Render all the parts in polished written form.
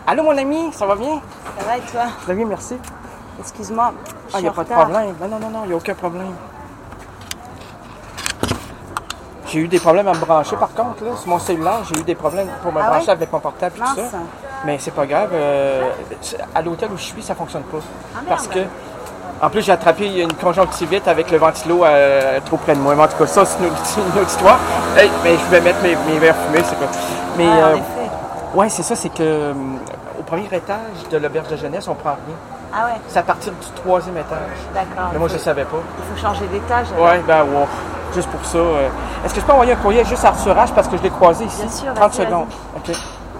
Allô, mon ami, ça va bien? Ça va et toi? Ça va bien, merci. Excuse-moi, Il n'y a pas de problème. Non, il n'y a aucun problème. J'ai eu des problèmes à me brancher, par contre, là, sur mon cellulaire. J'ai eu des problèmes pour me brancher avec mon portable et tout ça. Mais c'est pas grave. À l'hôtel où je suis, ça fonctionne pas. Parce que, en plus, j'ai attrapé une conjonctivite avec le ventilo trop près de moi. Mais en tout cas, ça, c'est une autre histoire. Hey, mais je vais mettre mes verres fumés, c'est quoi. Mais, en effet. Ouais, c'est ça, c'est que au premier étage de l'auberge de jeunesse, on prend rien. Ah ouais? C'est à partir du 3e étage. D'accord. Mais moi, je ne savais pas. Il faut changer d'étage. Ouais, wow. Juste pour ça. Est-ce que je peux envoyer un courriel juste à Arthur H parce que je l'ai croisé ici? Bien sûr, 30 secondes. OK.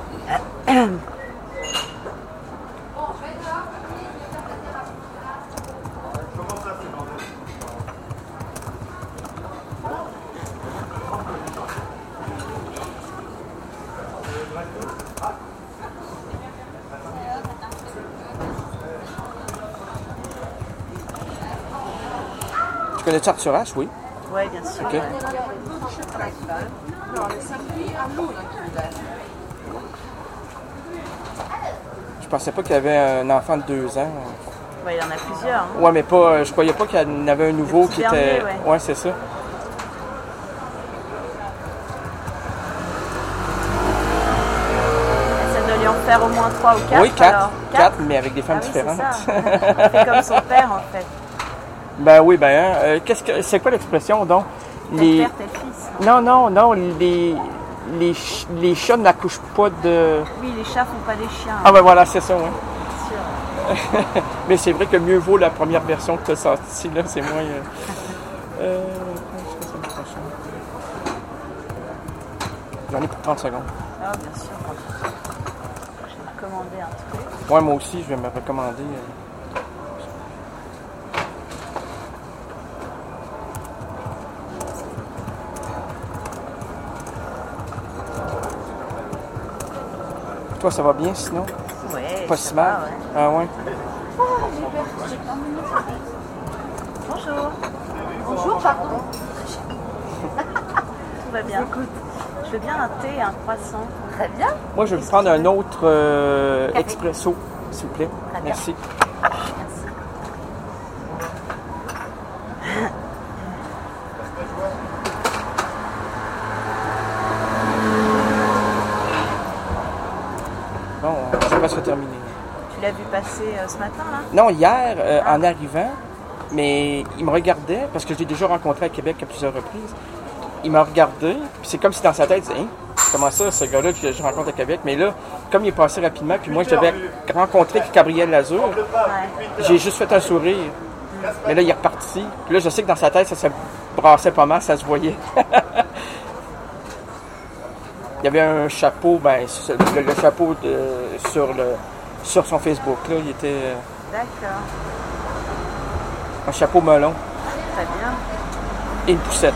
Tu connais Arthur H? Oui. Oui, bien sûr. OK. Je pensais pas qu'il y avait un enfant de 2 ans. Ouais, il y en a plusieurs. Hein. Ouais, mais pas. Je croyais pas qu'il y en avait un nouveau qui était. Ouais, c'est ça. Ça doit lui en faire au moins 3 ou 4. Oui, 4. 4, mais avec des femmes différentes. C'est ça. Il fait comme son père, en fait. Ben oui, c'est quoi l'expression, donc? Tel père, tel fils. Non, les chats n'accouchent pas de... Oui, les chats font pas des chiens. Ah ben voilà, c'est ça, oui. Bien sûr. Mais c'est vrai que mieux vaut la première version que tu as sortie, là, c'est moins... J'en ai pour 30 secondes. Ah, bien sûr. Je vais me commander un truc. Ouais, moi aussi, je vais me recommander... Toi, ça va bien sinon? Oui. Pas si mal? Ouais. Ah ouais? Bonjour. Bonjour, pardon. Tout va bien. Écoute, je veux bien un thé et un croissant. Très bien. Moi, je vais prendre un autre expresso, s'il vous plaît. Très bien. Merci. Bon, c'est presque terminé. Tu l'as vu passer ce matin, là? Non, hier, en arrivant, mais il me regardait, parce que je l'ai déjà rencontré à Québec à plusieurs reprises. Il m'a regardé, puis c'est comme si dans sa tête, il disait, hein, comment ça, ce gars-là que je rencontre à Québec? Mais là, comme il est passé rapidement, puis moi, je devais rencontrer Gabriel Lazur, j'ai juste fait un sourire. Mais là, il est reparti. Puis là, je sais que dans sa tête, ça se brassait pas mal, ça se voyait. Il y avait un chapeau, le chapeau sur son Facebook, là, il était... D'accord. Un chapeau melon. Très bien. Et une poussette.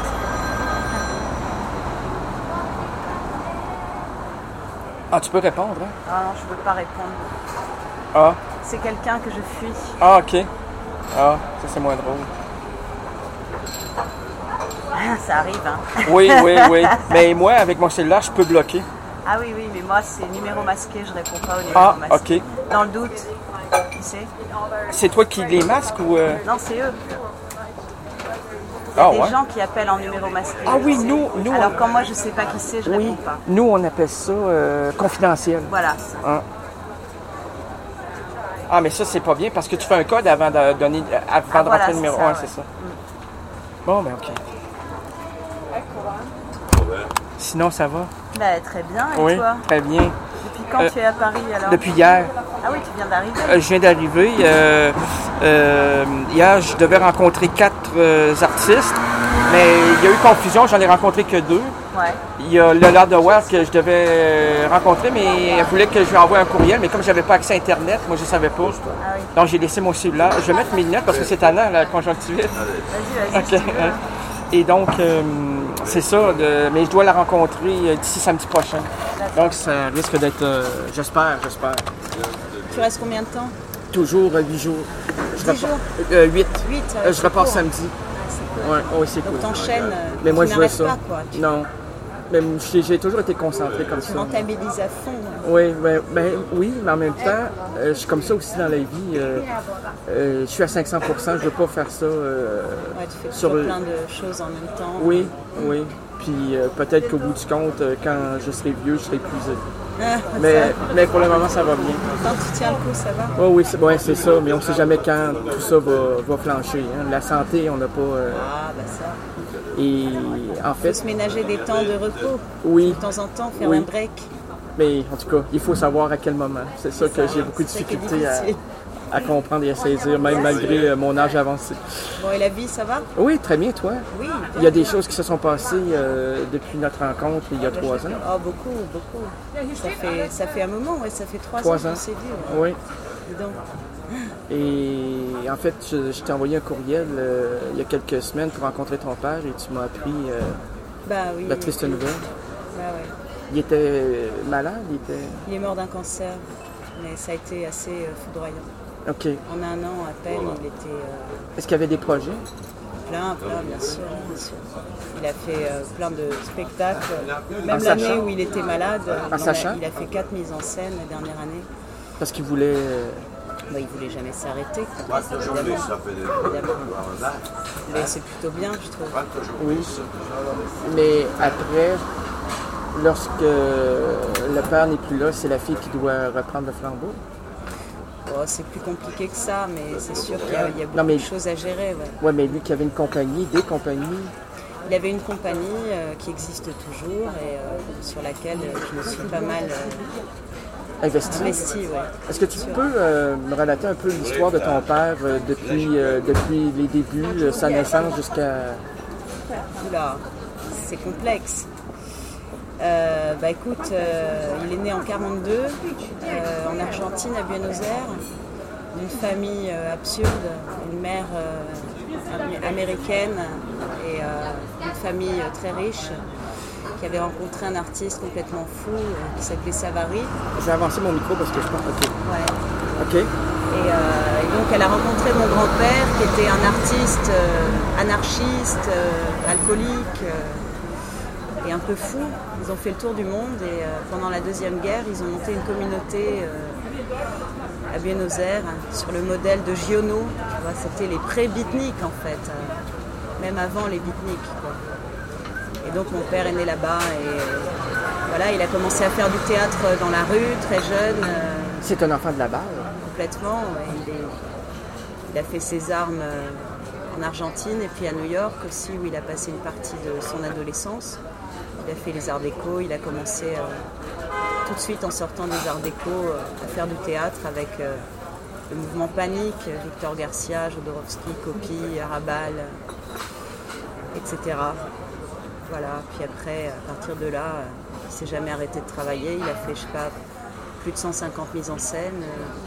Ah, tu peux répondre, hein? Ah non, je ne peux pas répondre. Ah. C'est quelqu'un que je fuis. Ah, OK. Ah, ça c'est moins drôle. Ça arrive, hein? Oui. Mais moi, avec mon cellulaire, je peux bloquer. Ah oui, mais moi, c'est numéro masqué, je réponds pas au numéro masqué. OK. Dans le doute, tu sais. C'est toi qui les masques ou... Non, c'est eux. Ah, des ouais? gens qui appellent en numéro masqué. Ah oui, nous... Alors, quand moi, je sais pas qui c'est, je réponds pas. Nous, on appelle ça confidentiel. Voilà. Hein? Ah, mais ça, c'est pas bien parce que tu fais un code avant de donner... Avant de rentrer le numéro. Ça, ouais, c'est ça. Bon, ben OK. Sinon, ça va? Ben, très bien, et oui, toi? Très bien. Depuis quand tu es à Paris, alors? Depuis hier. Ah oui, tu viens d'arriver? Je viens d'arriver. Hier, je devais rencontrer 4 artistes, mais il y a eu confusion, j'en ai rencontré que 2. Ouais. Il y a Lola Dewar que je devais rencontrer, mais elle voulait que je lui envoie un courriel, mais comme je n'avais pas accès à Internet, moi je ne savais pas. Ah oui. Donc j'ai laissé mon cellulaire. Je vais mettre mes lunettes parce que c'est tannant, la conjonctivite. Vas-y. Okay. Et donc, c'est ça, mais je dois la rencontrer d'ici samedi prochain. Donc ça risque d'être, j'espère. Tu restes combien de temps? Toujours 8 jours. 10 jours? 8. Je repars court. samedi. Ah, c'est cool. Ouais, c'est cool. Donc t'enchaînes, mais moi, tu je veux n'arrêtes ça. pas, quoi. Non. Mais j'ai toujours été concentré comme Tu ça. mentabilises à fond. Oui, oui, mais en même temps, je suis comme ça aussi dans la vie. Je suis à 500%, je ne veux pas faire ça. Ouais, tu fais toujours plein de choses en même temps. Oui, oui. Puis peut-être qu'au bout du compte, quand je serai vieux, je serai épuisé. Mais pour le moment, ça va bien. Quand tu tiens le coup, ça va? Oh, oui, c'est ça, mais on ne sait jamais quand tout ça va flancher. Hein. La santé, on n'a pas... ça. Et en fait... Il faut se ménager des temps de repos. Oui. De temps en temps, faire un break. Mais en tout cas, il faut savoir à quel moment. C'est ça que j'ai beaucoup de difficultés à comprendre et à saisir, même malgré mon âge avancé. Bon, et la vie, ça va? Oui, très bien, toi? Oui. Il y a des choses qui se sont passées depuis notre rencontre il y a 3 ans. Oh, beaucoup. Ça fait un moment, ouais, ça fait 3 ans qu'on s'est vu. Ouais. Oui. Dis donc. Et en fait, je t'ai envoyé un courriel il y a quelques semaines pour rencontrer ton père et tu m'as appris la triste nouvelle. Bah ouais. Il était malade? Il est mort d'un cancer, mais ça a été assez foudroyant. OK. En un an à peine, il était... Est-ce qu'il y avait des projets? Plein, bien sûr. Il a fait plein de spectacles. Même l'année où il était malade, il a fait 4 mises en scène la dernière année. Parce qu'il voulait... il voulait jamais s'arrêter. Mais c'est plutôt bien, je trouve. Oui. Mais après, lorsque le père n'est plus là, c'est la fille qui doit reprendre le flambeau? C'est plus compliqué que ça, mais c'est sûr qu'il y a beaucoup de choses à gérer. Oui, mais lui qui avait une compagnie, des compagnies... Il avait une compagnie qui existe toujours et sur laquelle je me suis pas mal... investi, ouais. Est-ce que tu peux me relater un peu l'histoire de ton père depuis les débuts, sa naissance jusqu'à... Oula, c'est complexe. Écoute, il est né en 1942 en Argentine, à Buenos Aires, d'une famille absurde, une mère américaine et une famille très riche qui avait rencontré un artiste complètement fou qui s'appelait Savary. Je vais avancer mon micro parce que je pense... OK. Ouais. OK. Et donc elle a rencontré mon grand-père qui était un artiste anarchiste, alcoolique et un peu fou. Ils ont fait le tour du monde et pendant la Deuxième Guerre, ils ont monté une communauté à Buenos Aires sur le modèle de Giono. C'était les pré-beatniks en fait, même avant les beatniks, quoi. Et donc mon père est né là-bas et voilà, il a commencé à faire du théâtre dans la rue, très jeune. C'est un enfant de la balle? Complètement. Il a fait ses armes en Argentine et puis à New York aussi, où il a passé une partie de son adolescence. Il a fait les arts déco, il a commencé tout de suite en sortant des arts déco à faire du théâtre avec le mouvement Panique, Victor Garcia, Jodorowsky, Copy, Arabal, etc. Voilà, puis après, à partir de là, il ne s'est jamais arrêté de travailler. Il a fait, plus de 150 mises en scène,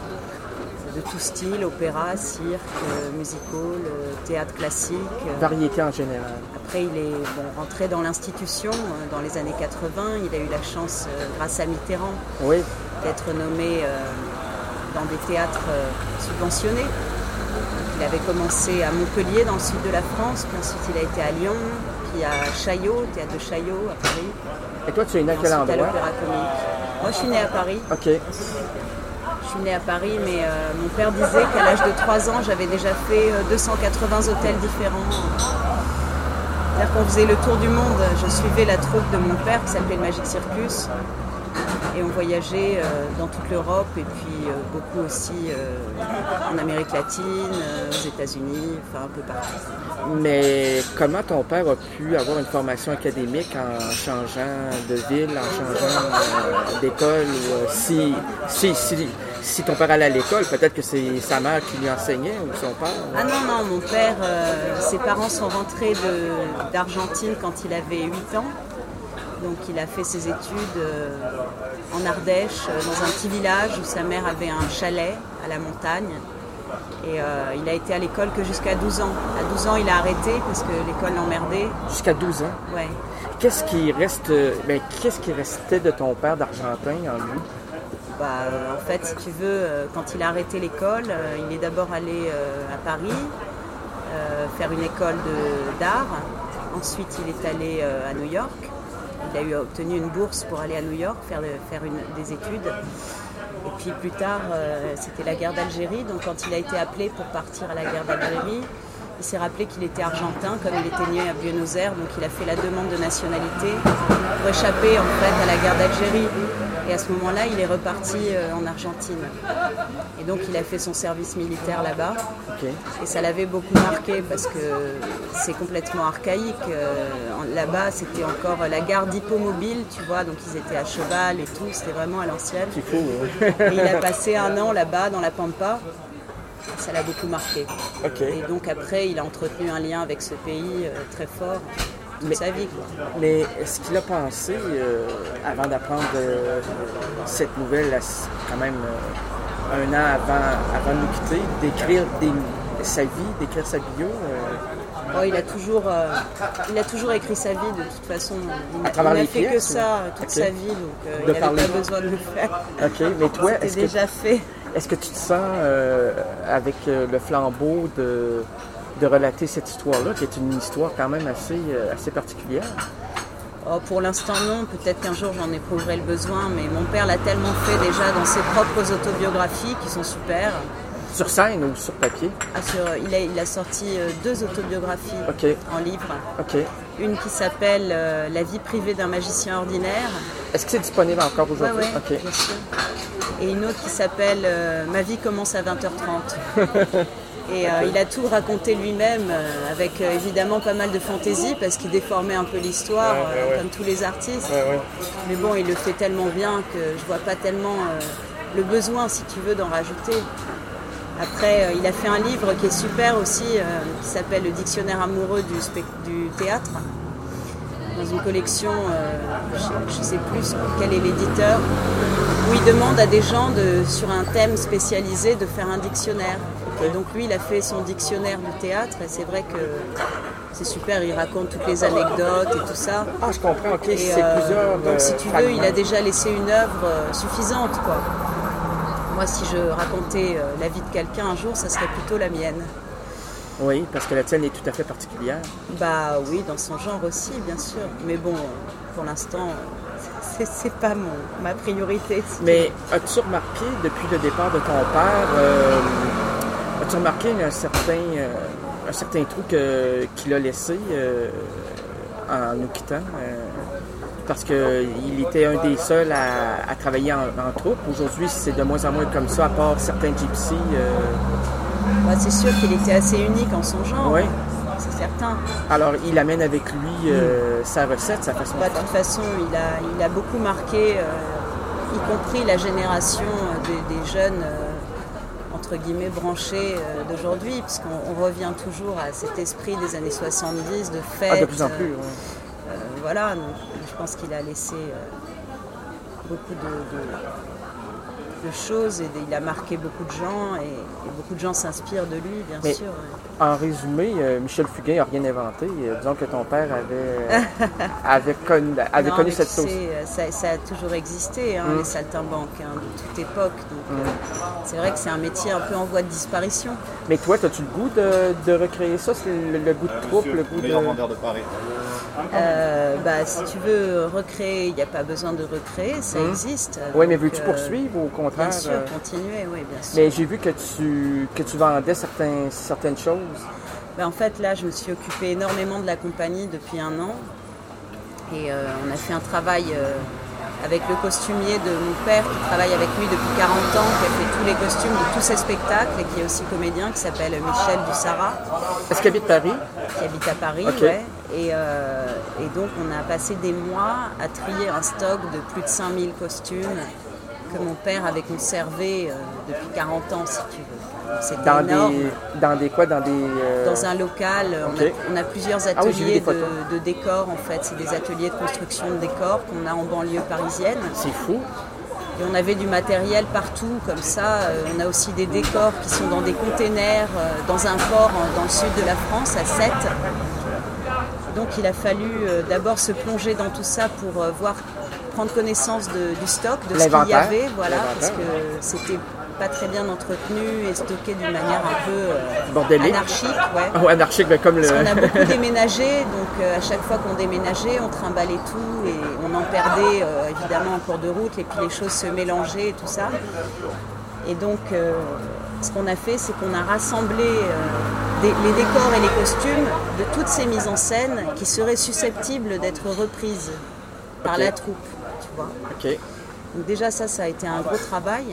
de tout style, opéra, cirque, musical, théâtre classique. Variété en général. Après, il est rentré dans l'institution dans les années 80. Il a eu la chance, grâce à Mitterrand, d'être nommé dans des théâtres subventionnés. Il avait commencé à Montpellier, dans le sud de la France, puis ensuite il a été à Lyon, puis à Chaillot, théâtre de Chaillot, à Paris. Et toi, tu es né à quel endroit? À l'Opéra Comique. Moi, je suis née à Paris. OK. Je suis née à Paris, mais mon père disait qu'à l'âge de 3 ans, j'avais déjà fait 280 hôtels différents. C'est-à-dire qu'on faisait le tour du monde. Je suivais la troupe de mon père, qui s'appelait le Magic Circus. Et on voyageait dans toute l'Europe et puis beaucoup aussi en Amérique latine, aux États-Unis, enfin un peu partout. Mais comment ton père a pu avoir une formation académique en changeant de ville, en changeant d'école? Ou si ton père allait à l'école, peut-être que c'est sa mère qui lui enseignait ou son père? Ah non, mon père, ses parents sont rentrés d'Argentine quand il avait 8 ans. Donc il a fait ses études en Ardèche, dans un petit village où sa mère avait un chalet à la montagne. Et il a été à l'école que jusqu'à 12 ans. À 12 ans, il a arrêté parce que l'école l'emmerdait. Jusqu'à 12 ans? Ouais. Qu'est-ce qui restait de ton père d'Argentin en lui? En fait, si tu veux, quand il a arrêté l'école, il est d'abord allé à Paris faire une école d'art. Ensuite, il est allé à New York. il a obtenu une bourse pour aller à New York faire des études. Et puis plus tard, c'était la guerre d'Algérie. Donc quand il a été appelé pour partir à la guerre d'Algérie, il s'est rappelé qu'il était argentin, comme il était né à Buenos Aires. Donc il a fait la demande de nationalité pour échapper en fait à la guerre d'Algérie. Et à ce moment-là, il est reparti en Argentine. Et donc il a fait son service militaire là-bas. Okay. Et ça l'avait beaucoup marqué parce que c'est complètement archaïque. Là-bas, c'était encore la gare d'Hippomobile, tu vois. Donc ils étaient à cheval et tout. C'était vraiment à l'ancienne. C'est fou. Et il a passé 1 an là-bas, dans la Pampa. Ça l'a beaucoup marqué. Okay. Et donc après, il a entretenu un lien avec ce pays très fort toute sa vie. Quoi. Mais est-ce qu'il a pensé, avant d'apprendre cette nouvelle, quand même 1 an avant de nous quitter, d'écrire sa vie, d'écrire sa bio? Oh, il a toujours écrit sa vie de toute façon. Il n'a fait que ça toute sa vie, donc il n'avait pas besoin de le faire. Ok, mais toi, c'était déjà fait. Est-ce que tu te sens avec le flambeau de relater cette histoire-là, qui est une histoire quand même assez particulière? Oh, pour l'instant non, peut-être qu'un jour j'en éprouverai le besoin, mais mon père l'a tellement fait déjà dans ses propres autobiographies qui sont super. Sur scène ou sur papier? Il a sorti 2 autobiographies en livre. Okay. Une qui s'appelle La vie privée d'un magicien ordinaire. Est-ce que c'est disponible encore aujourd'hui? Oui, bien sûr. Et une autre qui s'appelle Ma vie commence à 20h30. Et il a tout raconté lui-même avec évidemment pas mal de fantaisie parce qu'il déformait un peu l'histoire comme tous les artistes. Mais bon, il le fait tellement bien que je vois pas tellement le besoin, si tu veux, d'en rajouter. Après, il a fait un livre qui est super aussi, qui s'appelle Le dictionnaire amoureux du théâtre, dans une collection, je ne sais plus quel est l'éditeur, où il demande à des gens, sur un thème spécialisé, de faire un dictionnaire. Et donc lui, il a fait son dictionnaire du théâtre, et c'est vrai que c'est super, il raconte toutes les anecdotes et tout ça. Ah, je comprends, ok, c'est plusieurs... Donc si tu veux, il a déjà laissé une œuvre suffisante, quoi. Moi, si je racontais la vie de quelqu'un un jour, ça serait plutôt la mienne. Oui, parce que la tienne est tout à fait particulière. Bah oui, dans son genre aussi, bien sûr. Mais bon, pour l'instant, c'est pas ma priorité. Mais as-tu remarqué, depuis le départ de ton père, as-tu remarqué un certain trou qu'il a laissé en nous quittant? Parce qu'il était un des seuls à travailler en troupe. Aujourd'hui, c'est de moins en moins comme ça, à part certains gypsies. C'est sûr qu'il était assez unique en son genre, oui. C'est certain. Alors, il amène avec lui sa recette, sa façon de faire. De toute façon, il a beaucoup marqué, y compris la génération des jeunes, entre guillemets, branchés d'aujourd'hui, puisqu'on revient toujours à cet esprit des années 70, de fête. De plus en plus, voilà, donc je pense qu'il a laissé beaucoup de choses et il a marqué beaucoup de gens et beaucoup de gens s'inspirent de lui, bien sûr. En résumé, Michel Fugain n'a rien inventé. Disons que ton père avait connu cette sauce. Ça a toujours existé, les saltimbanques, de toute époque. Donc c'est vrai que c'est un métier un peu en voie de disparition. Mais toi, as-tu le goût de recréer ça? C'est le goût de troupe, le goût de... meilleur vendeur de Paris. Si tu veux recréer, il n'y a pas besoin de recréer, ça existe. Oui, mais veux-tu poursuivre ou au contraire? Bien sûr, continuer, oui, bien sûr. Mais j'ai vu que tu vendais certaines choses. En fait, là, je me suis occupée énormément de la compagnie depuis 1 an. Et on a fait un travail avec le costumier de mon père qui travaille avec lui depuis 40 ans, qui a fait tous les costumes de tous ses spectacles et qui est aussi comédien, qui s'appelle Michel Dussara. Est-ce qu'il habite Paris? Qui habite à Paris, okay. Et donc on a passé des mois à trier un stock de plus de 5000 costumes que mon père avait conservé depuis 40 ans, si tu veux. C'était énorme. Dans un local. Okay. On a plusieurs ateliers de décors, en fait. C'est des ateliers de construction de décors qu'on a en banlieue parisienne. C'est fou. Et on avait du matériel partout, comme ça. On a aussi des décors qui sont dans des containers, dans un port dans le sud de la France, à Sète. Donc il a fallu d'abord se plonger dans tout ça pour prendre connaissance du stock, de ce qu'il y avait, voilà, parce que c'était pas très bien entretenu et stocké d'une manière un peu bordélique. Anarchique. Ouais. Oh, anarchique, mais comme Parce qu'on a beaucoup déménagé, donc à chaque fois qu'on déménageait, on trimballait tout et on en perdait évidemment en cours de route et puis les choses se mélangeaient et tout ça. Et donc ce qu'on a fait, c'est qu'on a rassemblé les décors et les costumes de toutes ces mises en scène qui seraient susceptibles d'être reprises par la troupe, tu vois. Okay. Donc déjà ça a été un gros travail.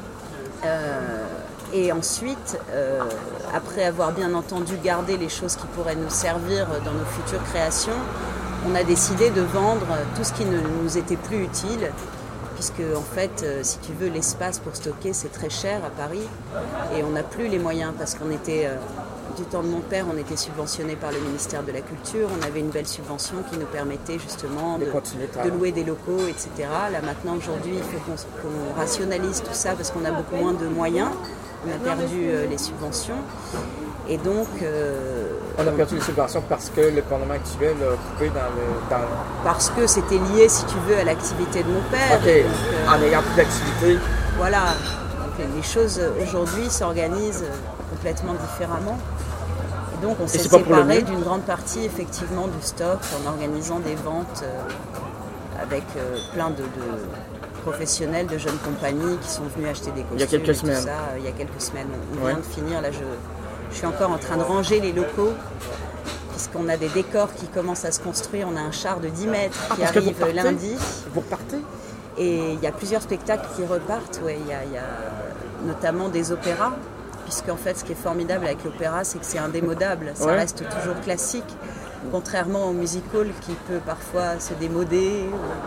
Et ensuite, après avoir bien entendu gardé les choses qui pourraient nous servir dans nos futures créations, on a décidé de vendre tout ce qui ne nous était plus utile, puisque en fait, si tu veux, l'espace pour stocker, c'est très cher à Paris, et on n'a plus les moyens, parce qu'on était, du temps de mon père, on était subventionné par le ministère de la Culture, on avait une belle subvention qui nous permettait justement de louer des locaux, etc. Là maintenant, aujourd'hui, il faut qu'on rationalise tout ça, parce qu'on a beaucoup moins de moyens, on a perdu les subventions, et donc... on a perdu les subventions parce que le gouvernement actuel a coupé dans le... Parce que c'était lié, si tu veux, à l'activité de mon père. OK, donc, en ayant plus d'activité. Voilà, donc, les choses aujourd'hui s'organisent complètement différemment. Et donc on s'est séparé d'une grande partie effectivement du stock en organisant des ventes avec plein de professionnels de jeunes compagnies qui sont venus acheter des costumes. Il y a quelques semaines. Tout ça, il y a quelques semaines. On vient de finir, là je suis encore en train de ranger les locaux, puisqu'on a des décors qui commencent à se construire. On a un char de 10 mètres qui arrive lundi. Vous repartez? Et il y a plusieurs spectacles qui repartent. Ouais. Il y a notamment des opéras, puisqu'en fait ce qui est formidable avec l'opéra, c'est que c'est indémodable. Ça reste toujours classique, contrairement au musical qui peut parfois se démoder.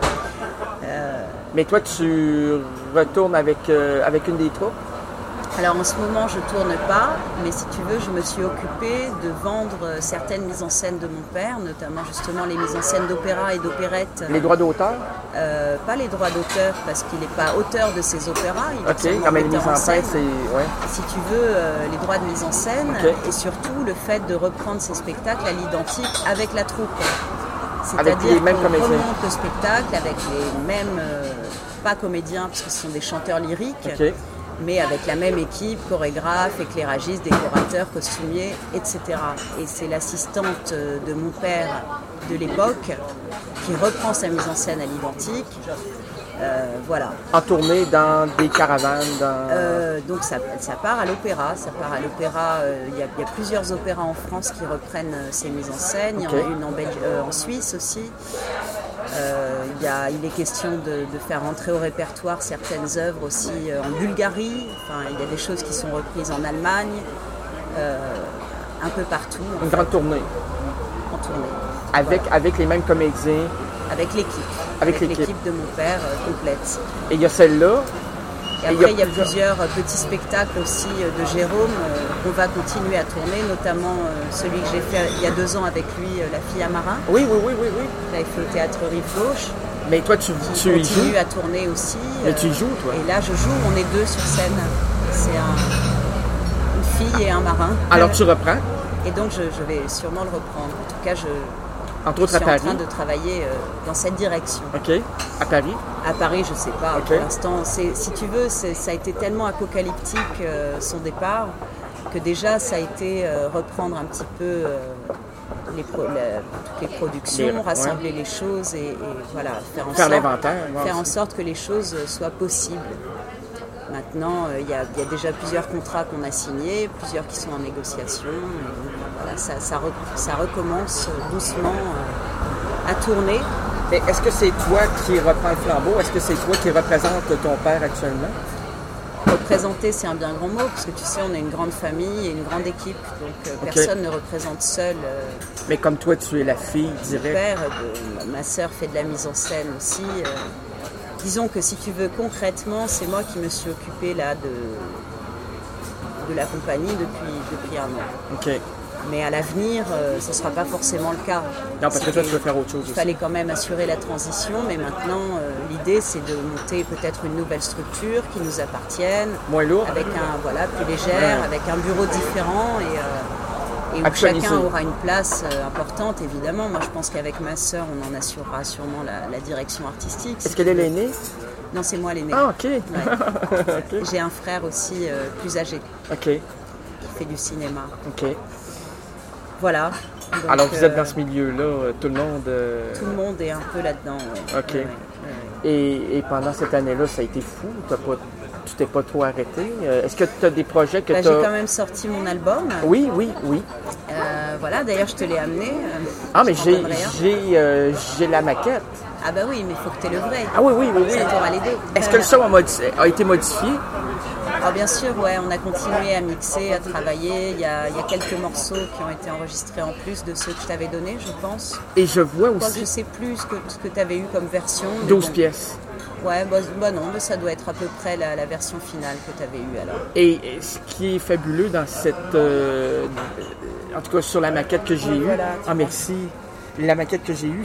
Mais toi, tu retournes avec une des troupes? Alors en ce moment, je tourne pas, mais si tu veux, je me suis occupée de vendre certaines mises en scène de mon père, notamment justement les mises en scène d'opéra et d'opérette. Les droits d'auteur? Pas les droits d'auteur, parce qu'il n'est pas auteur de ces opéras. OK, comme les mises en scène, c'est... Ouais. Si tu veux, les droits de mise en scène, et surtout le fait de reprendre ces spectacles à l'identique avec la troupe. C'est-à-dire qu'on remonte le spectacle avec les mêmes, pas comédiens, parce que ce sont des chanteurs lyriques, mais avec la même équipe, chorégraphe, éclairagiste, décorateur, costumier, etc. Et c'est l'assistante de mon père de l'époque qui reprend sa mise en scène à l'identique. Voilà. En tournée dans des caravanes donc ça part à l'opéra. Ça part à l'opéra. Il y a plusieurs opéras en France qui reprennent ces mises en scène. Il y en a une en Suisse aussi. Il est question de faire entrer au répertoire certaines œuvres aussi en Bulgarie. Enfin, il y a des choses qui sont reprises en Allemagne, un peu partout. Une grande tournée. En tournée. Avec les mêmes comédiens. Avec l'équipe. Avec l'équipe de mon père complète. Et il y a celle-là. Et après, il y a plusieurs petits spectacles aussi de Jérôme qu'on va continuer à tourner, notamment celui que j'ai fait il y a 2 ans avec lui, La fille à marin. Oui. J'avais fait au théâtre Rive-Gauche. Mais toi, tu y continue à tourner aussi. Mais tu y joues, toi? Et là, je joue, on est 2 sur scène. C'est une fille et un marin. Alors, tu reprends? Et donc, je vais sûrement le reprendre. En tout cas, entre autres, je suis en train de travailler dans cette direction. OK. À Paris? À Paris, je ne sais pas. Pour l'instant, si tu veux, ça a été tellement apocalyptique son départ que déjà, ça a été reprendre un petit peu toutes les productions, rassembler les choses et voilà, faire en sorte que les choses soient possibles. Maintenant, il y a déjà plusieurs contrats qu'on a signés, plusieurs qui sont en négociation. Et voilà, ça recommence doucement à tourner. Et est-ce que c'est toi qui reprends le flambeau? Est-ce que c'est toi qui représente ton père actuellement? Représenter, c'est un bien grand mot, parce que tu sais, on est une grande famille et une grande équipe, donc personne ne représente seul. Mais comme toi, tu es la fille directe. Mon père, ma sœur fait de la mise en scène aussi. Disons que si tu veux, concrètement, c'est moi qui me suis occupée là de la compagnie depuis 1 an. OK. Mais à l'avenir, ce ne sera pas forcément le cas. Non, parce que toi, tu veux faire autre chose aussi. Il fallait quand même assurer la transition, mais maintenant, l'idée, c'est de monter peut-être une nouvelle structure qui nous appartienne. Moins lourde. Avec plus légère, avec un bureau différent et où chacun aura une place importante, évidemment. Moi, je pense qu'avec ma sœur, on en assurera sûrement la direction artistique. Est-ce qu'elle est l'aînée? Non, c'est moi l'aîné. Ah, OK. Ouais. OK. J'ai un frère aussi plus âgé OK. qui fait du cinéma. OK. Voilà. Donc, Alors, vous êtes dans ce milieu-là, tout le monde... Tout le monde est un peu là-dedans. Ouais. OK. Ouais. Et pendant cette année-là, ça a été fou? Tu t'es pas trop arrêté? Est-ce que tu as des projets que tu as... J'ai quand même sorti mon album. Oui. Voilà, d'ailleurs, je te l'ai amené. Ah, mais Je t'en donnerai un. j'ai la maquette. Ah bah oui, mais il faut que tu aies le vrai. Ah oui. Ça t'aura les deux. Est-ce que le son a été modifié? Alors bien sûr, ouais, on a continué à mixer, à travailler. Il y a quelques morceaux qui ont été enregistrés en plus de ceux que je t'avais donnés, je pense. Et je vois Je aussi... ne sais plus ce que tu avais eu comme version. 12 pièces. Ouais, non, mais ça doit être à peu près la version finale que tu avais eue alors. Et ce qui est fabuleux dans cette... en tout cas, sur la maquette que j'ai eue... Voilà, Ah, merci. La maquette que j'ai eue,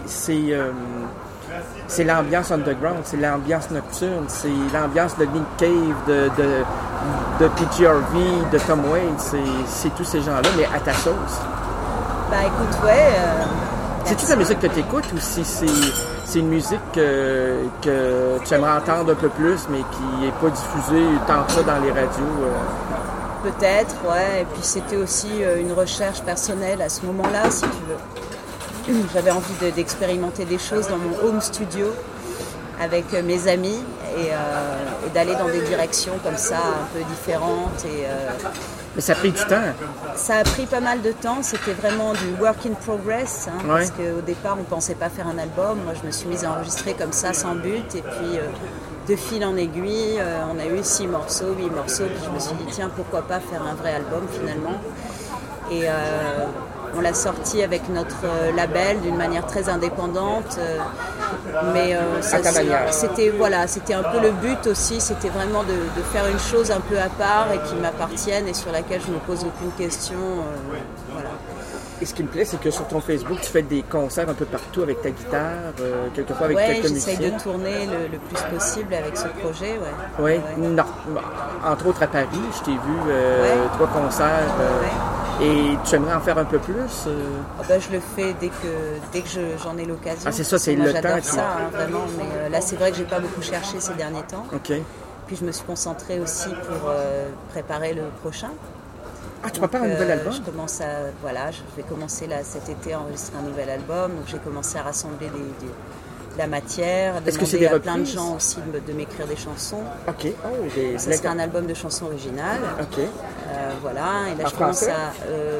c'est l'ambiance underground, c'est l'ambiance nocturne, c'est l'ambiance de Nick Cave, de PJ Harvey, de Tom Waits, c'est tous ces gens-là, mais à ta sauce. Bah écoute, ouais... C'est-tu la musique que tu écoutes ou si c'est une musique que tu aimerais entendre un peu plus, mais qui n'est pas diffusée tant que ça dans les radios? Peut-être, ouais. Et puis c'était aussi une recherche personnelle à ce moment-là, si tu veux. J'avais envie d'expérimenter des choses dans mon home studio avec mes amis et d'aller dans des directions comme ça, un peu différentes. Mais ça a pris du temps. Ça a pris pas mal de temps. C'était vraiment du work in progress. Ouais. Parce qu'au départ, on ne pensait pas faire un album. Moi, je me suis mise à enregistrer comme ça, sans but. Et puis, de fil en aiguille, on a eu 6 morceaux, 8 morceaux. Puis je me suis dit, tiens, pourquoi pas faire un vrai album finalement. Et on l'a sorti avec notre label d'une manière très indépendante. Mais c'était un peu le but aussi. C'était vraiment de faire une chose un peu à part et qui m'appartienne et sur laquelle je ne me pose aucune question. Voilà. Et ce qui me plaît, c'est que sur ton Facebook, tu fais des concerts un peu partout avec ta guitare, quelquefois avec quelques musiciens. Oui, j'essaye de tourner le plus possible avec ce projet. Oui, ouais. Entre autres à Paris, je t'ai vu 3 concerts. Et tu aimerais en faire un peu plus? Je le fais dès que j'en ai l'occasion. Ah, c'est ça, c'est moi, le temps. J'adore ça, vraiment. Mais là, c'est vrai que j'ai pas beaucoup cherché ces derniers temps. OK. Puis je me suis concentrée aussi pour préparer le prochain. Ah, tu prépares un nouvel album? Je vais commencer là, cet été à enregistrer un nouvel album. Donc j'ai commencé à rassembler de la matière, à demander à plein de gens aussi de m'écrire des chansons. OK. Ça serait un album de chansons originales. OK. Voilà. Et là, je commence à...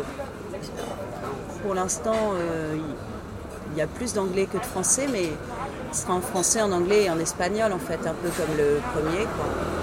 pour l'instant, il y a plus d'anglais que de français, mais ce sera en français, en anglais et en espagnol, en fait, un peu comme le premier, quoi.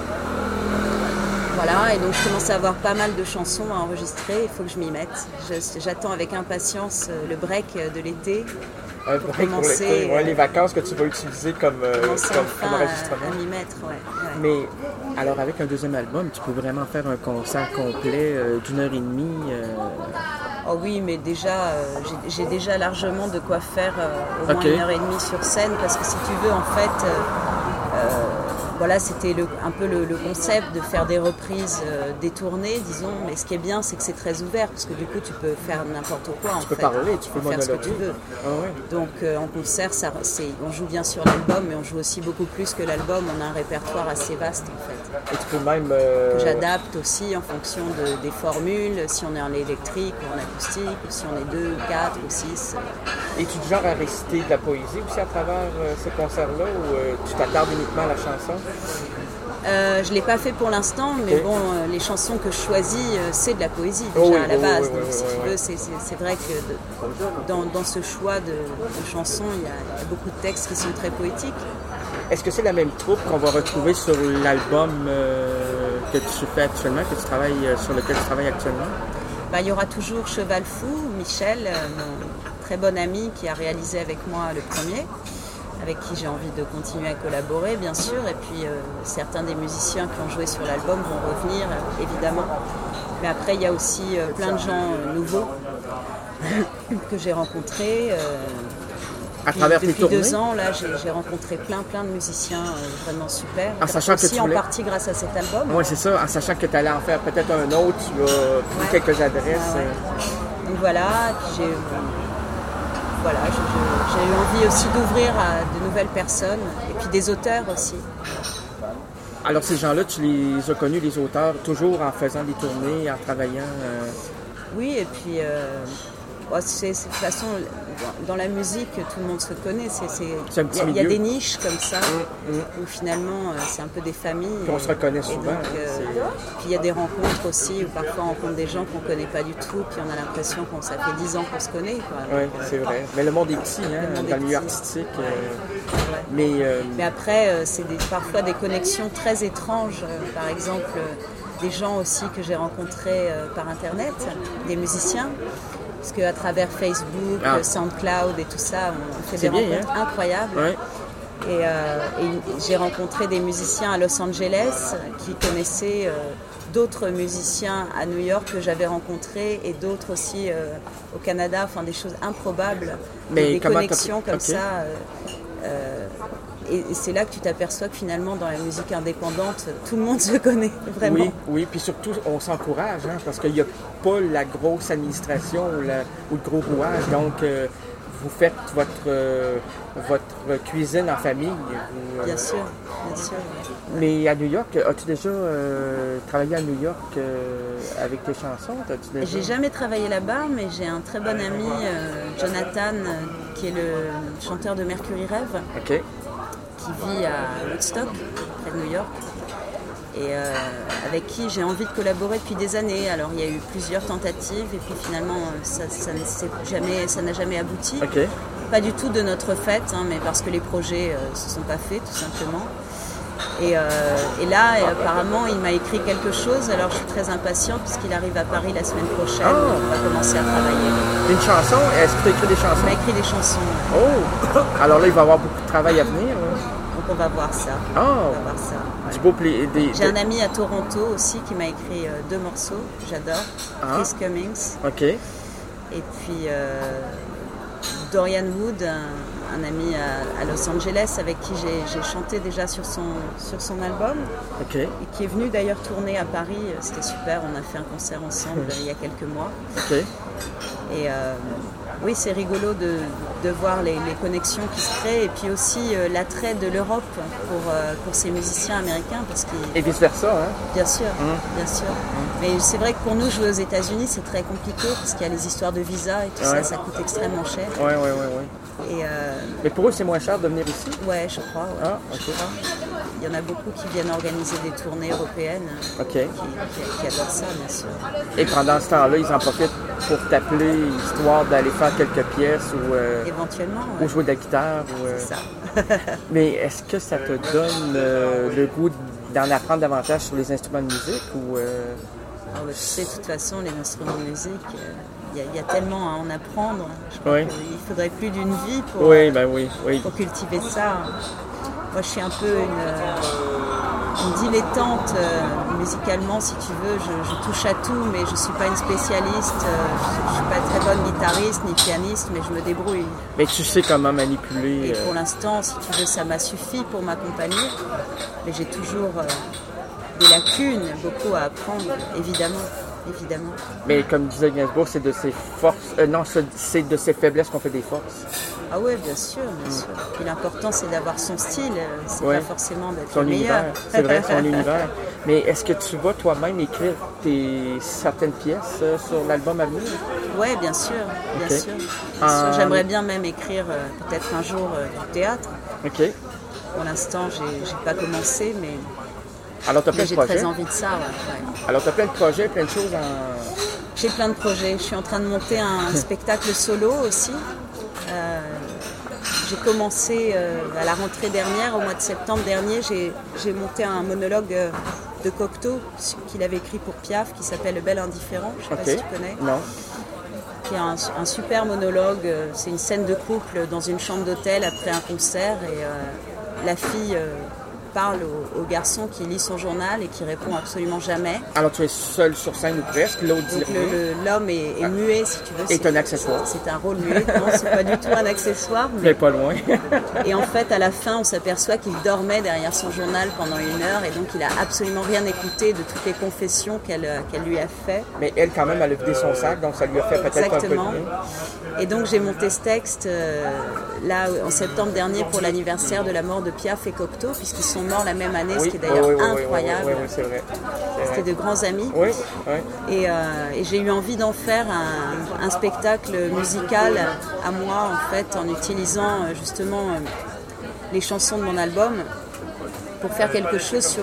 Voilà, et donc je commence à avoir pas mal de chansons à enregistrer, il faut que je m'y mette. J'attends avec impatience le break de l'été. Un break pour l'été, les vacances que tu vas utiliser comme enregistrement. À m'y mettre, ouais. Mais alors avec un deuxième album, tu peux vraiment faire un concert complet d'1h30 Oh oui, mais déjà, j'ai déjà largement de quoi faire au moins 1h30 sur scène, parce que si tu veux, en fait... voilà, c'était un peu le concept de faire des reprises détournées, disons. Mais ce qui est bien, c'est que c'est très ouvert, parce que du coup, tu peux faire n'importe quoi. Tu peux parler, tu peux faire ce que tu veux. Ah ouais. Donc, en concert, on joue bien sur l'album, mais on joue aussi beaucoup plus que l'album. On a un répertoire assez vaste, en fait. Et tu peux même... que j'adapte aussi en fonction des formules, si on est en électrique ou en acoustique, ou si on est 2, 4 ou 6. Et tu du genre à réciter de la poésie aussi à travers ce concert-là, ou tu t'attardes uniquement à la chanson? Je ne l'ai pas fait pour l'instant, mais bon, les chansons que je choisis, c'est de la poésie déjà à la base. Donc si tu veux, c'est vrai que dans ce choix de chansons, il y a beaucoup de textes qui sont très poétiques. Est-ce que c'est la même troupe qu'on va retrouver sur l'album que tu fais actuellement, sur lequel tu travailles actuellement? Il y aura toujours Cheval Fou, Michel, mon très bon ami qui a réalisé avec moi le premier, avec qui j'ai envie de continuer à collaborer, bien sûr. Et puis, certains des musiciens qui ont joué sur l'album vont revenir, évidemment. Mais après, il y a aussi plein de gens nouveaux que j'ai rencontrés. À travers tes tournées? Depuis 2 ans, là, j'ai rencontré plein de musiciens vraiment super. En sachant aussi que en partie grâce à cet album. Oui, c'est ça. En sachant que tu allais en faire peut-être un autre, tu as pris quelques adresses. Donc voilà, voilà, j'ai eu envie aussi d'ouvrir à de nouvelles personnes et puis des auteurs aussi. Alors ces gens-là, tu les as connus, les auteurs, toujours en faisant des tournées, en travaillant? Oui, et puis de toute façon, dans la musique, tout le monde se connaît. Il y a des niches comme ça, où finalement, c'est un peu des familles. Puis on se reconnaît souvent. Donc, puis il y a des rencontres aussi, où parfois on rencontre des gens qu'on ne connaît pas du tout, puis on a l'impression que ça fait 10 ans qu'on se connaît. Oui, c'est vrai. Mais le monde est petit, dans le milieu artistique. Mais après, c'est parfois des connexions très étranges. Par exemple, des gens aussi que j'ai rencontrés par Internet, des musiciens. Parce qu'à travers Facebook, SoundCloud et tout ça, on fait des rencontres incroyables. Ouais. Et j'ai rencontré des musiciens à Los Angeles qui connaissaient d'autres musiciens à New York que j'avais rencontrés et d'autres aussi au Canada, enfin des choses improbables, des connexions comme ça. Et c'est là que tu t'aperçois que finalement, dans la musique indépendante, tout le monde se connaît, vraiment. Oui, puis surtout, on s'encourage, parce qu'il n'y a pas la grosse administration ou le gros rouage. Donc, vous faites votre cuisine en famille. Bien sûr. Mais à New York, as-tu déjà travaillé à New York avec tes chansons? J'ai jamais travaillé là-bas, mais j'ai un très bon ami, Jonathan, qui est le chanteur de Mercury Rêve. OK. Qui vit à Woodstock, près de New York, et avec qui j'ai envie de collaborer depuis des années. Alors il y a eu plusieurs tentatives et puis finalement ça n'a jamais abouti. Okay. Pas du tout de notre fait, mais parce que les projets ne se sont pas faits tout simplement. Et là, apparemment, il m'a écrit quelque chose, alors je suis très impatiente puisqu'il arrive à Paris la semaine prochaine, on va commencer à travailler. Une chanson? Est-ce que tu as écrit des chansons? Il m'a écrit des chansons. Oh! Alors là, il va y avoir beaucoup de travail à venir. Donc on va voir ça. Oh! On va voir ça. Du beau J'ai un ami à Toronto aussi qui m'a écrit 2 morceaux, j'adore. Chris Cummings. OK. Et puis Dorian Wood, un ami à Los Angeles avec qui j'ai chanté déjà sur son album. OK. Et qui est venu d'ailleurs tourner à Paris. C'était super, on a fait un concert ensemble il y a quelques mois. OK. Et oui, c'est rigolo de voir les connexions qui se créent et puis aussi l'attrait de l'Europe pour ces musiciens américains. Et vice-versa, hein? Bien sûr, bien sûr. Mais c'est vrai que pour nous, jouer aux États-Unis, c'est très compliqué parce qu'il y a les histoires de visa et tout ça coûte extrêmement cher. Oui. Et mais pour eux, c'est moins cher de venir ici? Oui, je crois. Ouais. Ah, OK. Il y en a beaucoup qui viennent organiser des tournées européennes, qui adorent ça, bien sûr. Et pendant ce temps-là, ils en profitent pour t'appeler, histoire d'aller faire quelques pièces ou... éventuellement. Ou jouer de la guitare. C'est ça. Mais est-ce que ça te donne le goût d'en apprendre davantage sur les instruments de musique ou... Tu sais, de toute façon, les instruments de musique... Il y a tellement à en apprendre. Je crois qu'il faudrait plus d'une vie pour cultiver ça. Moi, je suis un peu une dilettante musicalement, si tu veux. Je touche à tout, mais je ne suis pas une spécialiste. Je ne suis pas très bonne guitariste ni pianiste, mais je me débrouille. Mais tu sais comment manipuler. Et pour l'instant, si tu veux, ça m'a suffi pour m'accompagner. Mais j'ai toujours des lacunes, beaucoup à apprendre, évidemment. Mais comme disait Gainsbourg, c'est de ses forces, c'est de ses faiblesses qu'on fait des forces. Ah oui, bien sûr. Puis l'important, c'est d'avoir son style, c'est pas forcément d'être le meilleur. C'est vrai, son univers. Mais est-ce que tu vas toi-même écrire certaines pièces sur l'album à venir? Oui, bien sûr. J'aimerais bien même écrire peut-être un jour du théâtre. OK. Pour l'instant, j'ai pas commencé, mais... Alors, tu as plein de projets? J'ai très envie de ça, Alors, tu as plein de projets, plein de choses J'ai plein de projets. Je suis en train de monter un spectacle solo aussi. J'ai commencé à la rentrée dernière, au mois de septembre dernier, j'ai monté un monologue de Cocteau qu'il avait écrit pour Piaf, qui s'appelle Le Bel Indifférent. Je ne sais pas si tu connais. Non. Qui est un super monologue. C'est une scène de couple dans une chambre d'hôtel après un concert et la fille parle au garçon qui lit son journal et qui répond absolument jamais. Alors tu es seul sur scène ou presque, l'autre dit Donc rien. l'homme est muet, si tu veux. C'est un accessoire. C'est un rôle muet. Non, c'est pas du tout un accessoire. Mais pas loin. Et en fait, à la fin, on s'aperçoit qu'il dormait derrière son journal pendant 1 heure et donc il a absolument rien écouté de toutes les confessions qu'elle lui a fait. Mais elle, quand même, elle a vidé son sac, donc ça lui a fait peut-être Exactement. un peu de bien. Et donc j'ai monté ce texte là en septembre dernier pour l'anniversaire de la mort de Piaf et Cocteau, puisqu'ils sont morts la même année, ce qui est d'ailleurs incroyable. Oui, c'est vrai. C'était de grands amis. Oui, oui. Et j'ai eu envie d'en faire un spectacle musical à moi, en fait, en utilisant justement les chansons de mon album pour faire quelque chose sur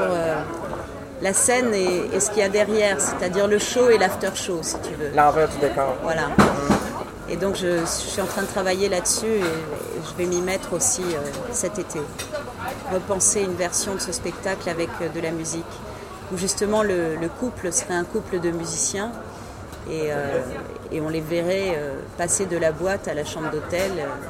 la scène et ce qu'il y a derrière, c'est-à-dire le show et l'after-show, si tu veux. L'envers du décor. Voilà. Et donc je suis en train de travailler là-dessus et je vais m'y mettre aussi cet été. Repenser une version de ce spectacle avec de la musique, où justement le couple serait un couple de musiciens et on les verrait passer de la boîte à la chambre d'hôtel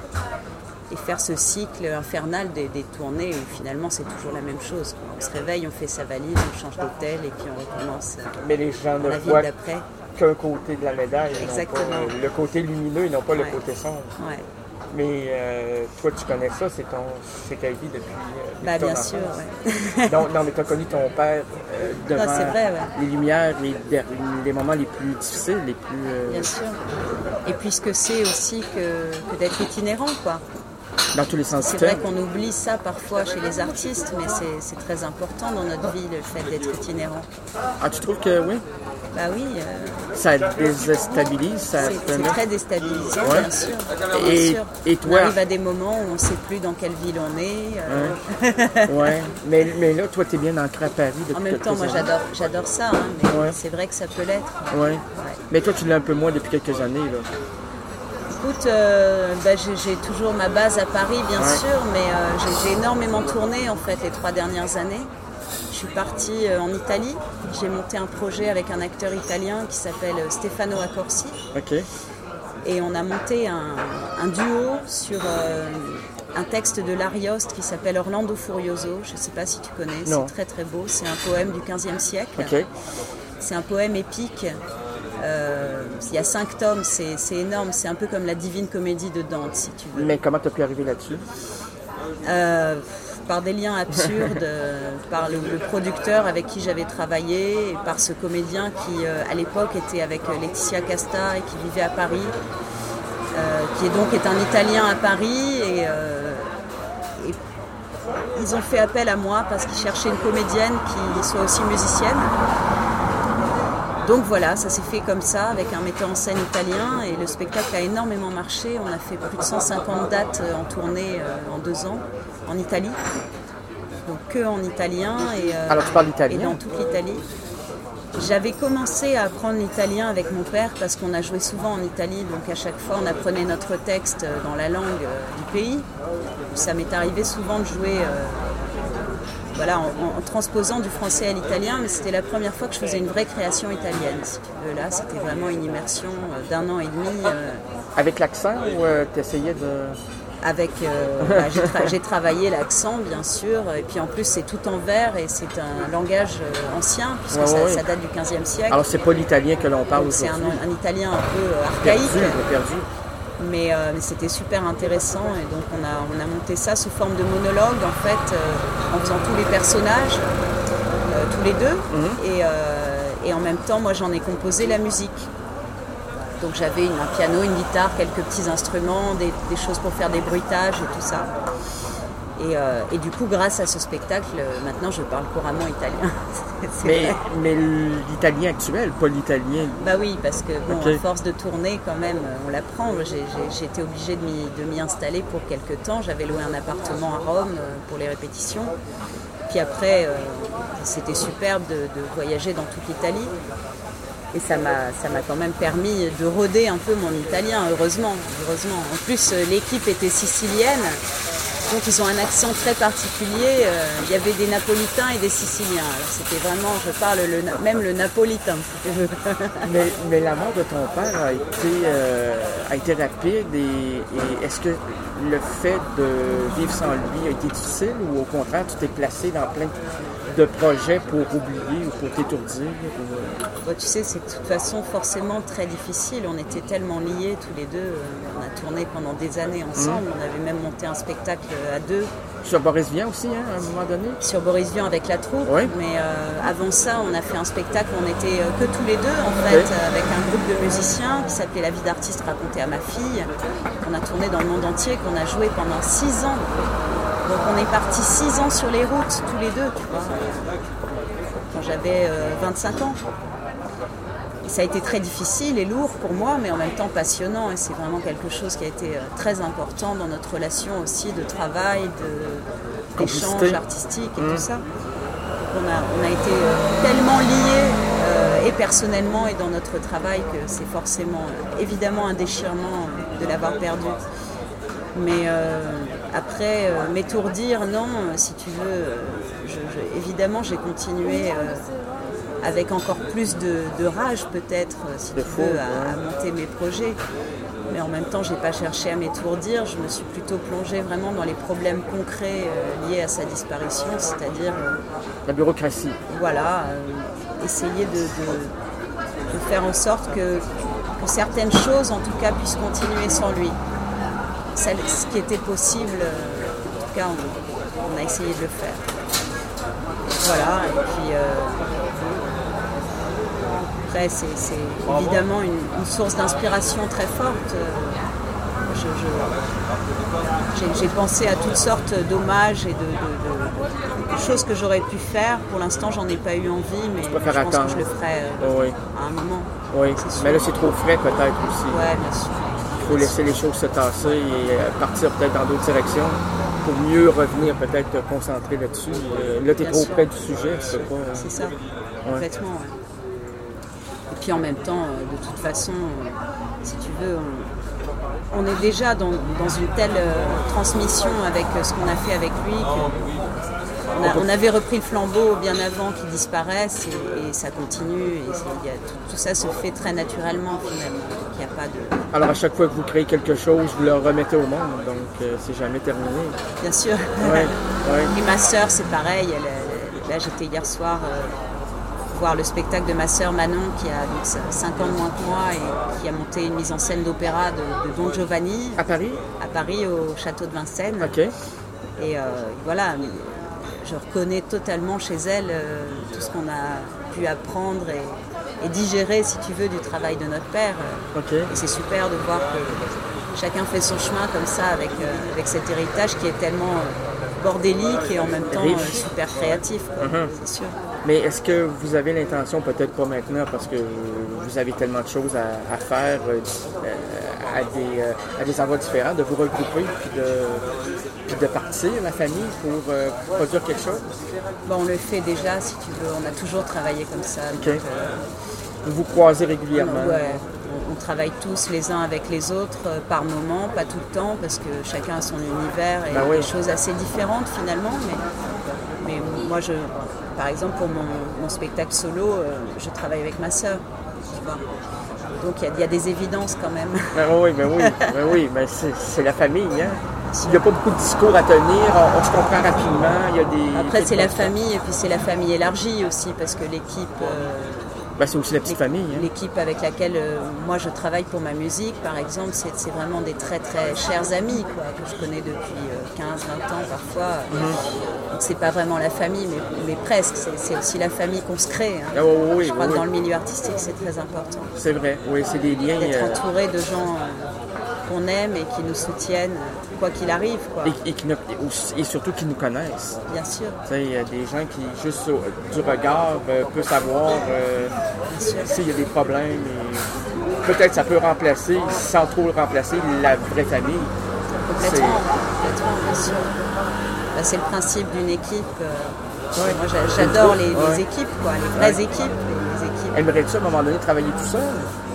et faire ce cycle infernal des tournées où finalement c'est toujours la même chose. On se réveille, on fait sa valise, on change d'hôtel et puis on recommence. Mais les gens ne la ville voient d'après. qu'un côté de la médaille, Exactement. non pas le côté lumineux et non pas le côté sombre. Ouais. Mais toi, tu connais ça, c'est ta vie depuis Bah ton bien enfance. sûr, ouais. Non, mais tu as connu ton père devant c'est vrai, ouais. les lumières, les moments les plus difficiles, les plus... Bien sûr. Et puis ce que c'est aussi que d'être itinérant, quoi. Dans tous les sens C'est du vrai terme. qu'on oublie ça parfois chez les artistes, mais c'est très important dans notre vie, le fait d'être itinérant. Ah, tu trouves que oui? Bah oui, Ça déstabilise, ça c'est très déstabilisant, Ouais. bien sûr. Et- Bien sûr. et toi? On arrive à des moments où on ne sait plus dans quelle ville on est. Ouais. Mais là, toi, tu es bien ancré à Paris depuis En même temps, moi quelques années. j'adore ça, hein, mais Ouais. c'est vrai que ça peut l'être. Ouais. Mais toi, tu l'as un peu moins depuis quelques années, là. Écoute, j'ai toujours ma base à Paris, bien Ouais. sûr, mais j'ai énormément tourné en fait les 3 dernières années. Je suis partie en Italie. J'ai monté un projet avec un acteur italien qui s'appelle Stefano Accorsi. OK. Et on a monté un duo sur un texte de l'Arioste qui s'appelle Orlando Furioso. Je ne sais pas si tu connais, Non. c'est très très beau. C'est un poème du XVe siècle. OK. C'est un poème épique. Il y a 5 tomes, c'est énorme. C'est un peu comme la Divine Comédie de Dante, si tu veux. Mais comment tu as pu arriver là-dessus? Par des liens absurdes, par le producteur avec qui j'avais travaillé, et par ce comédien qui, à l'époque, était avec Laetitia Casta et qui vivait à Paris, qui est un Italien à Paris. Et ils ont fait appel à moi parce qu'ils cherchaient une comédienne qui soit aussi musicienne. Donc voilà, ça s'est fait comme ça, avec un metteur en scène italien, et le spectacle a énormément marché. On a fait plus de 150 dates en tournée en 2 ans, en Italie. Donc que en italien Alors, tu parles et italien? dans toute l'Italie. J'avais commencé à apprendre l'italien avec mon père parce qu'on a joué souvent en Italie, donc à chaque fois on apprenait notre texte dans la langue du pays. Ça m'est arrivé souvent de jouer en transposant du français à l'italien, mais c'était la première fois que je faisais une vraie création italienne, si tu veux. Là, c'était vraiment une immersion d'1 an et demi. Avec l'accent ou tu essayais de... J'ai travaillé l'accent, bien sûr, et puis en plus c'est tout en vers et c'est un langage ancien, puisque ça date du XVe siècle. Alors, c'est pas l'italien que l'on parle Donc, c'est aujourd'hui. un italien un peu archaïque. Perdu. Mais c'était super intéressant et donc on a monté ça sous forme de monologue en fait, en faisant tous les personnages, tous les deux, et en même temps moi j'en ai composé la musique. Donc j'avais un piano, une guitare, quelques petits instruments, des choses pour faire des bruitages et tout ça. Et du coup, grâce à ce spectacle, maintenant je parle couramment italien. Mais l'italien actuel, pas l'italien... Bah oui, parce que bon, Okay. à force de tourner quand même, on l'apprend. J'ai été obligée de m'y installer pour quelques temps. J'avais loué un appartement à Rome pour les répétitions. Puis après, c'était superbe de voyager dans toute l'Italie. Et ça m'a quand même permis de roder un peu mon italien, heureusement. En plus, l'équipe était sicilienne. Donc ils ont un accent très particulier. Il y avait des Napolitains et des Siciliens. Alors c'était vraiment, je parle même le napolitain. Si tu veux. Mais la mort de ton père a été rapide et est-ce que le fait de vivre sans lui a été difficile ou au contraire tu t'es placé dans plein de projets pour oublier ou pour t'étourdir? Bon, tu sais, c'est de toute façon forcément très difficile. On était tellement liés tous les deux. On a tourné pendant des années ensemble. On avait même monté un spectacle à deux. Sur Boris Vian aussi, hein, à un moment donné? Sur Boris Vian avec la troupe. Oui. Mais avant ça, on a fait un spectacle où on était que tous les deux, en fait, avec un groupe de musiciens qui s'appelait La vie d'artiste racontée à ma fille. On a tourné dans le monde entier, qu'on a joué pendant 6 ans. Donc on est partis 6 ans sur les routes, tous les deux, tu vois, quand j'avais 25 ans. Et ça a été très difficile et lourd pour moi, mais en même temps passionnant. Et c'est vraiment quelque chose qui a été très important dans notre relation aussi de travail, d'échange artistique et tout ça. Donc on a été tellement liés, et personnellement et dans notre travail, que c'est forcément, évidemment, un déchirement de l'avoir perdu. Mais après, m'étourdir, non, si tu veux, évidemment j'ai continué avec encore plus de rage peut-être, si tu veux, à monter mes projets. Mais en même temps, j'ai pas cherché à m'étourdir, je me suis plutôt plongée vraiment dans les problèmes concrets liés à sa disparition, c'est-à-dire... la bureaucratie. Voilà, essayer de faire en sorte que certaines choses, en tout cas, puissent continuer sans lui. Ce qui était possible, en tout cas, on a essayé de le faire. Voilà, et puis après, c'est évidemment une source d'inspiration très forte. J'ai pensé à toutes sortes d'hommages et de choses que j'aurais pu faire. Pour l'instant, j'en ai pas eu envie, mais je pense que je le ferai à un moment. Oui, mais là, c'est trop frais peut-être aussi. Oui, bien sûr. Il faut laisser les choses se tasser et partir peut-être dans d'autres directions pour mieux revenir peut-être te concentrer là-dessus. Là, tu es trop près du sujet. C'est ça, complètement. Ouais. Et puis en même temps, de toute façon, si tu veux, on est déjà dans une telle transmission avec ce qu'on a fait avec lui on avait repris le flambeau bien avant qu'il disparaisse et ça continue. Et tout ça se fait très naturellement finalement. Donc, il y a pas de... Alors à chaque fois que vous créez quelque chose, vous le remettez au monde, donc c'est jamais terminé. Bien sûr. Et ma sœur, c'est pareil. Là, j'étais hier soir voir le spectacle de ma sœur Manon, qui a donc 5 ans de moins que moi et qui a monté une mise en scène d'opéra de Don Giovanni. À Paris? À Paris, au château de Vincennes. OK. Et voilà, je reconnais totalement chez elle tout ce qu'on a pu apprendre et digérer, si tu veux, du travail de notre père. Okay. Et c'est super de voir que chacun fait son chemin comme ça avec cet héritage qui est tellement bordélique et en même temps super créatif, c'est sûr. Mais est-ce que vous avez l'intention, peut-être pas maintenant, parce que vous avez tellement de choses à faire à des endroits différents, de vous regrouper puis de partir, la famille, pour produire quelque chose? Bon, on le fait déjà, si tu veux. On a toujours travaillé comme ça. Okay. Donc, vous vous croisez régulièrement? On travaille tous les uns avec les autres par moment, pas tout le temps, parce que chacun a son univers et des choses assez différentes finalement. Mais moi, par exemple, pour mon spectacle solo, je travaille avec ma sœur. Tu vois. Donc il y a des évidences quand même. Oui, mais c'est la famille. Hein? Il n'y a pas beaucoup de discours à tenir, on se comprend rapidement. Après, c'est la famille, et puis c'est la famille élargie aussi, parce que l'équipe... c'est aussi la petite famille. Hein? L'équipe avec laquelle moi je travaille pour ma musique, par exemple, c'est vraiment des très très chers amis que je connais depuis 15-20 ans parfois. Donc c'est pas vraiment la famille, mais presque. C'est aussi la famille qu'on se crée. Hein. Je crois que dans le milieu artistique, c'est très important. C'est vrai, oui, c'est des liens. D'être entouré de gens qu'on aime et qui nous soutiennent, quoi qu'il arrive. Quoi. Et surtout qui nous connaissent. Bien sûr. Il y a des gens qui, juste du regard, peuvent savoir s'il y a des problèmes. Et peut-être ça peut remplacer, sans trop le remplacer, la vraie famille. Complètement, bien sûr. C'est le principe d'une équipe. Moi, j'adore les équipes, les vraies équipes. Aimerais-tu à un moment donné travailler tout seul?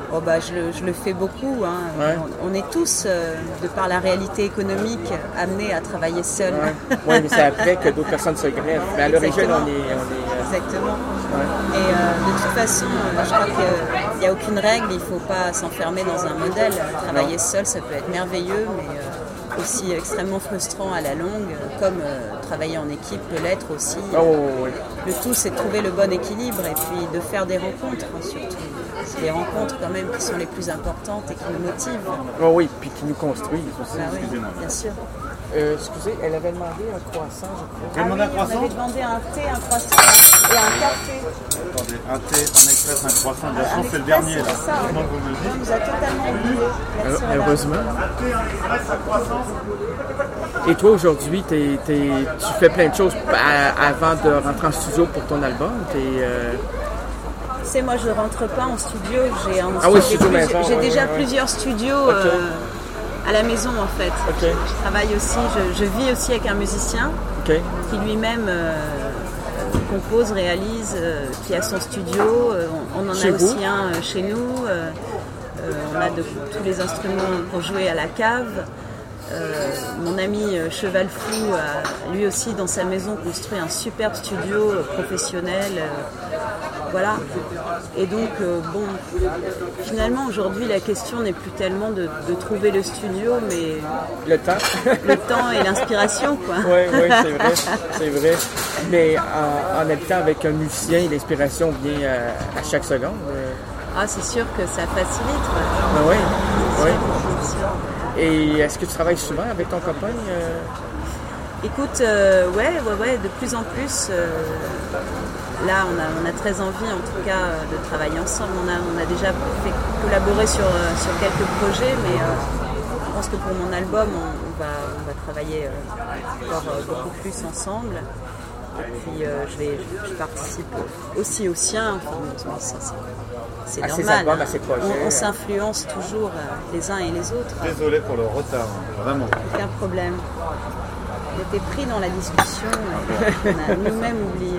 Oh bah, je le fais beaucoup. Hein. Ouais. On est tous, de par la réalité économique, amenés à travailler seuls. Ouais, ouais, mais c'est après que d'autres personnes se greffent. Mais à l'origine, Exactement. on est Exactement. ouais. Et de toute façon, je crois qu'il n'y a aucune règle, il ne faut pas s'enfermer dans un modèle. Travailler seul, ça peut être merveilleux, mais aussi extrêmement frustrant à la longue, comme travailler en équipe peut l'être aussi. Oh, oui. Le tout, c'est de trouver le bon équilibre et puis de faire des rencontres, hein, surtout. C'est les rencontres quand même qui sont les plus importantes et qui nous motivent. Oh, oui, puis qui nous construisent aussi. Bah oui, bien sûr. Excusez, elle avait demandé un croissant, je crois. Ah oui, on avait demandé un thé, un croissant et un café. Attendez, un thé, un express, un croissant, bien sûr, Un c'est le express, dernier là. c'est ça. Comment vous me le On dites? nous a totalement oubliés. Merci, madame. Heureusement. Et toi, aujourd'hui, tu fais plein de choses avant de rentrer en studio pour ton album. Tu sais, moi, je rentre pas en studio. J'ai déjà plusieurs studios à la maison, en fait. Okay. Je travaille aussi, je vis aussi avec un musicien qui lui-même compose, réalise, qui a son studio. On en Chez a vous? aussi un chez nous. On a tous les instruments pour jouer à la cave. Mon ami Cheval Fou a lui aussi dans sa maison construit un superbe studio professionnel. Voilà. Et donc, finalement, aujourd'hui, la question n'est plus tellement de trouver le studio, mais Le temps. le temps et l'inspiration, quoi. Oui, c'est vrai. Mais en habitant avec un musicien, l'inspiration vient à chaque seconde. Ah, c'est sûr que ça facilite. Ah oui, oui. C'est sûr. Et est-ce que tu travailles souvent avec ton copain? Écoute, ouais, de plus en plus. Là, on a très envie, en tout cas, de travailler ensemble. On a déjà fait collaborer sur quelques projets, mais je pense que pour mon album, on va travailler encore beaucoup plus ensemble. Et puis, je participe aussi au sien. Enfin, ça, c'est À normal. ses albums, hein. à ses projets. On s'influence toujours les uns et les autres. Désolé pour le retard, vraiment. Aucun problème. On était pris dans la discussion et on a nous-mêmes oublié.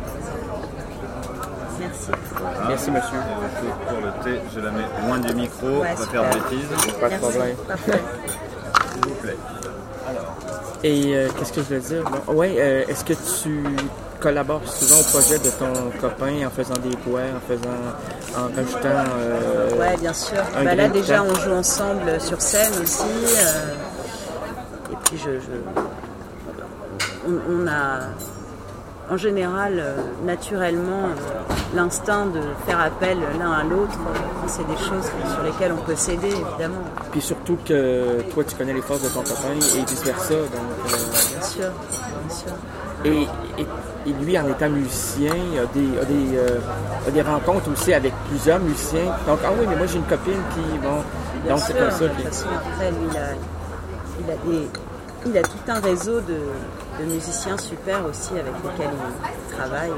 Merci. Merci, monsieur. Pour le thé, je la mets loin du micro, Ouais, on va super. faire de bêtises, Pas de Merci. problème. Parfait. s'il vous plaît. Et qu'est-ce que je veux dire? Est-ce que tu collabores souvent au projet de ton copain en faisant des voix, en rajoutant... Ouais, bien sûr. un Là, grain de déjà, temps? on joue ensemble sur scène aussi. Et puis, on a, en général, naturellement, l'instinct de faire appel l'un à l'autre. C'est des choses sur lesquelles on peut s'aider, évidemment. Puis surtout que toi, tu connais les forces de ton copain et vice-versa. Donc, Bien sûr, bien sûr. et lui, en étant musicien, a des rencontres aussi avec plusieurs musiciens. Donc, ah oui, mais moi, j'ai une copine qui... Bon, Bien donc, sûr, c'est comme ça. de toute façon, après, lui, il a tout un réseau de musiciens super aussi avec lesquels il travaille.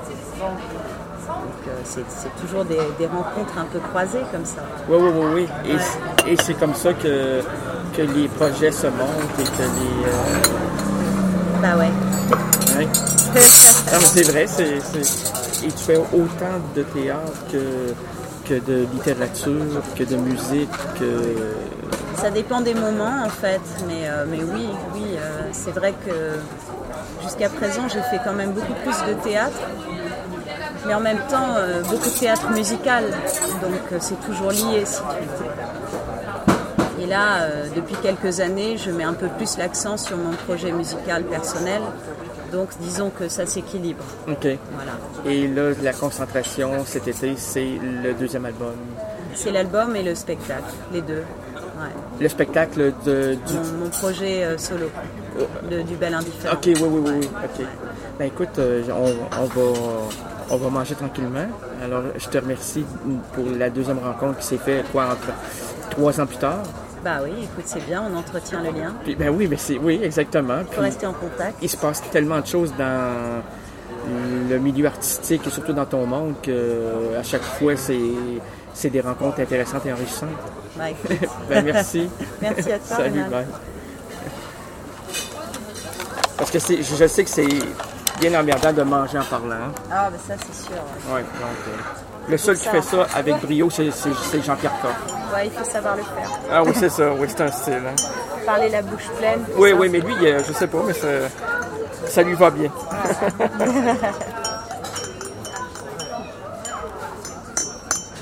Donc c'est toujours des rencontres un peu croisées comme ça. Oui. Et c'est comme ça que les projets se montent et que les... Bah ouais. Ouais. Non, mais c'est vrai, et tu fais autant de théâtre que de littérature, que de musique, Ça dépend des moments en fait, mais oui, c'est vrai que jusqu'à présent j'ai fait quand même beaucoup plus de théâtre, mais en même temps beaucoup de théâtre musical, donc c'est toujours lié si tu veux. Et là, depuis quelques années, je mets un peu plus l'accent sur mon projet musical personnel. Donc, disons que ça s'équilibre. OK. Voilà. Et là, la concentration cet été, c'est le deuxième album. C'est l'album et le spectacle, les deux. Ouais. Le spectacle Mon projet solo, du Bel Indifférent. OK, oui. OK. Ben écoute, on va manger tranquillement. Alors, je te remercie pour la deuxième rencontre qui s'est faite, entre 3 ans plus tard. Bah oui, écoute, c'est bien, on entretient le lien. Puis, ben oui, oui, exactement. Il faut rester en contact. Il se passe tellement de choses dans le milieu artistique et surtout dans ton monde qu'à chaque fois, c'est des rencontres intéressantes et enrichissantes. Bah, écoute. Ben merci. Merci à toi. Salut, Renan. bye. Parce que je sais que c'est bien emmerdant de manger en parlant. Ah, ben ça, c'est sûr. Ouais, donc, le seul qui fait ça avec brio, c'est Jean-Pierre Coff. Ouais, il faut savoir le faire. Ah oui, c'est ça. Oui, c'est un style. Hein. Parler la bouche pleine. Oui, oui, mais lui, je sais pas, mais ça lui va bien.